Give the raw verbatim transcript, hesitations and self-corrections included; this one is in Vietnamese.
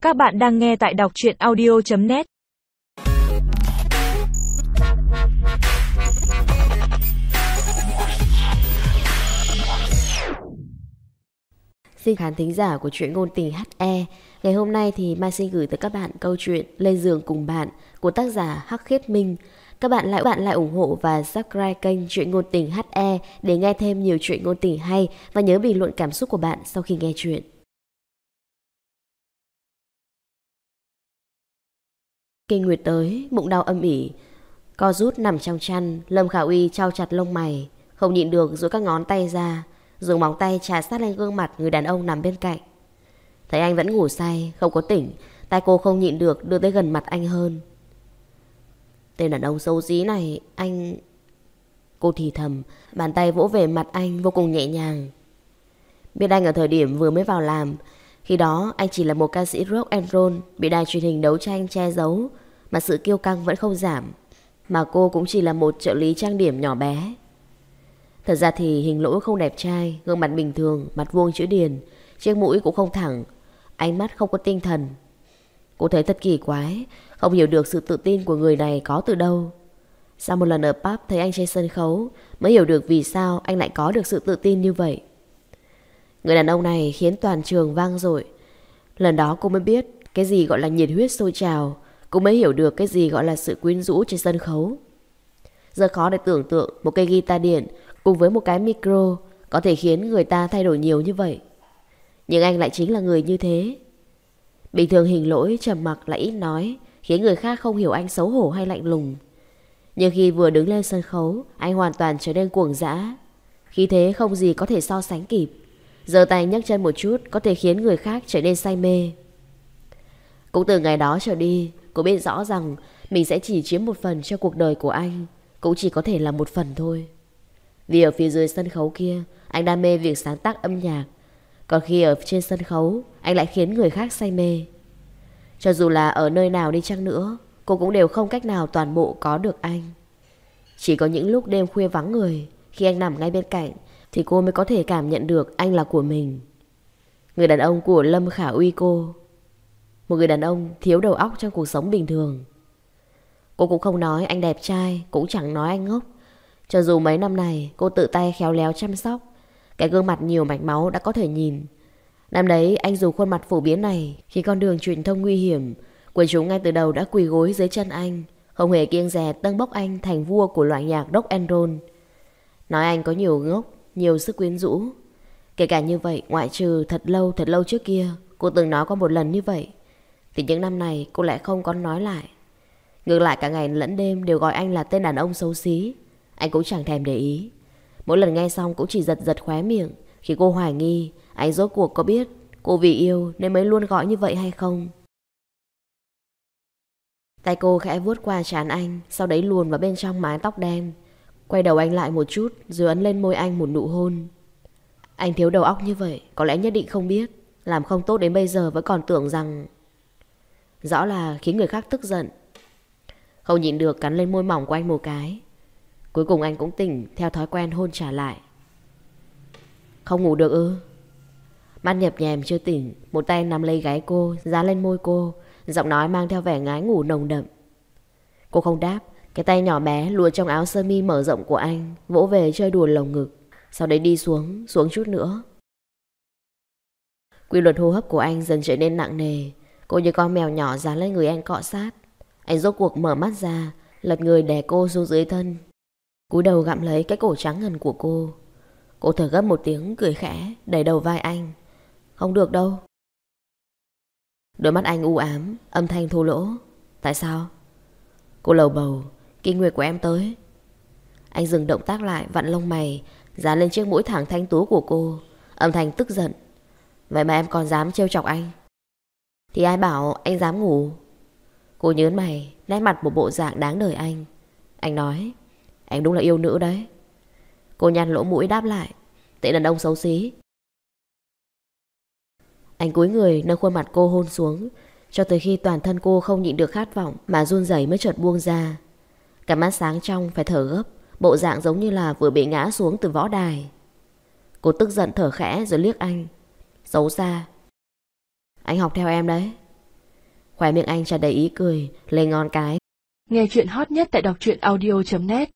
Các bạn đang nghe tại đọc truyện audio chấm net. Xin khán thính giả của truyện ngôn tình hát e. Ngày hôm nay thì Mai xin gửi tới các bạn câu chuyện Lên giường cùng bạn của tác giả Hắc Khiết Minh. Các bạn lại bạn lại ủng hộ và subscribe kênh truyện ngôn tình hát e để nghe thêm nhiều truyện ngôn tình hay, và nhớ bình luận cảm xúc của bạn sau khi nghe truyện. Kinh nguyệt tới, bụng đau âm ỉ, co rút nằm trong chăn. Lâm Khả Uy chau chặt lông mày, không nhịn được duỗi các ngón tay ra, dùng móng tay chà sát lên gương mặt người đàn ông nằm bên cạnh. Thấy anh vẫn ngủ say, không có tỉnh, tay cô không nhịn được đưa tới gần mặt anh hơn. Tên đàn ông xấu xí này, anh... Cô thì thầm, bàn tay vỗ về mặt anh vô cùng nhẹ nhàng. Biết anh ở thời điểm vừa mới vào làm, khi đó anh chỉ là một ca sĩ rock and roll bị đài truyền hình đấu tranh che giấu, mà sự kiêu căng vẫn không giảm. Mà cô cũng chỉ là một trợ lý trang điểm nhỏ bé. Thật ra thì hình lỗi không đẹp trai, gương mặt bình thường, mặt vuông chữ điền, chiếc mũi cũng không thẳng, ánh mắt không có tinh thần. Cô thấy thật kỳ quái, không hiểu được sự tự tin của người này có từ đâu. Sau một lần ở pub thấy anh trên sân khấu, mới hiểu được vì sao anh lại có được sự tự tin như vậy. Người đàn ông này khiến toàn trường vang dội. Lần đó cô mới biết cái gì gọi là nhiệt huyết sôi trào, cô mới hiểu được cái gì gọi là sự quyến rũ trên sân khấu. Giờ khó để tưởng tượng một cây guitar điện cùng với một cái micro có thể khiến người ta thay đổi nhiều như vậy. Nhưng anh lại chính là người như thế. Bình thường hình lỗi trầm mặc lại ít nói, khiến người khác không hiểu anh xấu hổ hay lạnh lùng. Nhưng khi vừa đứng lên sân khấu, anh hoàn toàn trở nên cuồng dã. Khí thế không gì có thể so sánh kịp. Giơ tay nhấc chân một chút có thể khiến người khác trở nên say mê. Cũng từ ngày đó trở đi, cô biết rõ rằng mình sẽ chỉ chiếm một phần cho cuộc đời của anh, cũng chỉ có thể là một phần thôi. Vì ở phía dưới sân khấu kia, anh đam mê việc sáng tác âm nhạc, còn khi ở trên sân khấu, anh lại khiến người khác say mê. Cho dù là ở nơi nào đi chăng nữa, cô cũng đều không cách nào toàn bộ có được anh. Chỉ có những lúc đêm khuya vắng người, khi anh nằm ngay bên cạnh, thì cô mới có thể cảm nhận được anh là của mình. Người đàn ông của Lâm Khả Uy cô. Một người đàn ông thiếu đầu óc trong cuộc sống bình thường. Cô cũng không nói anh đẹp trai, cũng chẳng nói anh ngốc. Cho dù mấy năm này cô tự tay khéo léo chăm sóc, cái gương mặt nhiều mạch máu đã có thể nhìn. Năm đấy anh dùng khuôn mặt phổ biến này khi con đường truyền thông nguy hiểm, quần chúng ngay từ đầu đã quỳ gối dưới chân anh, không hề kiêng dè tâng bốc anh thành vua của loại nhạc rock and roll. Nói anh có nhiều ngốc, nhiều sức quyến rũ. Kể cả như vậy, ngoại trừ thật lâu thật lâu trước kia cô từng nói qua một lần như vậy, thì những năm này cô lại không có nói lại. Ngược lại cả ngày lẫn đêm đều gọi anh là tên đàn ông xấu xí. Anh cũng chẳng thèm để ý. Mỗi lần nghe xong cũng chỉ giật giật khóe miệng, khi cô hoài nghi anh rốt cuộc có biết cô vì yêu nên mới luôn gọi như vậy hay không. Tay cô khẽ vuốt qua trán anh, sau đấy luồn vào bên trong mái tóc đen, quay đầu anh lại một chút, rồi ấn lên môi anh một nụ hôn. Anh thiếu đầu óc như vậy, có lẽ nhất định không biết, làm không tốt đến bây giờ vẫn còn tưởng rằng... Rõ là khiến người khác tức giận. Không nhịn được cắn lên môi mỏng của anh một cái. Cuối cùng anh cũng tỉnh, theo thói quen hôn trả lại. Không ngủ được ư? Mắt nhập nhèm chưa tỉnh, một tay nắm lấy gáy cô, dán lên môi cô, giọng nói mang theo vẻ ngái ngủ nồng đậm. Cô không đáp, cái tay nhỏ bé luồn trong áo sơ mi mở rộng của anh, vỗ về chơi đùa lồng ngực, sau đấy đi xuống, xuống chút nữa. Quy luật hô hấp của anh dần trở nên nặng nề. Cô như con mèo nhỏ dán lên người anh cọ sát. Anh rốt cuộc mở mắt ra, lật người đè cô xuống dưới thân, cúi đầu gặm lấy cái cổ trắng ngần của cô. Cô thở gấp một tiếng, cười khẽ, đẩy đầu vai anh. Không được đâu. Đôi mắt anh u ám, âm thanh thô lỗ. Tại sao? Cô lầu bầu. Kinh nguyệt của em tới. Anh dừng động tác lại, vặn lông mày, dán lên chiếc mũi thẳng thanh tú của cô, âm thanh tức giận. Vậy mà em còn dám trêu chọc anh? Thì ai bảo anh dám ngủ? Cô nhớn mày, nét mặt một bộ dạng đáng đời anh. Anh nói, anh đúng là yêu nữ đấy. Cô nhăn lỗ mũi đáp lại, tên đàn ông xấu xí. Anh cúi người nâng khuôn mặt cô hôn xuống, cho tới khi toàn thân cô không nhịn được khát vọng mà run rẩy mới chợt buông ra. Cả mắt sáng trong phải thở gấp, bộ dạng giống như là vừa bị ngã xuống từ võ đài. Cô tức giận thở khẽ rồi liếc anh. Xấu xa. Anh học theo em đấy. Khóe miệng anh tràn đầy ý cười, lên ngón cái. Nghe chuyện hot nhất tại đọc truyện audio chấm net.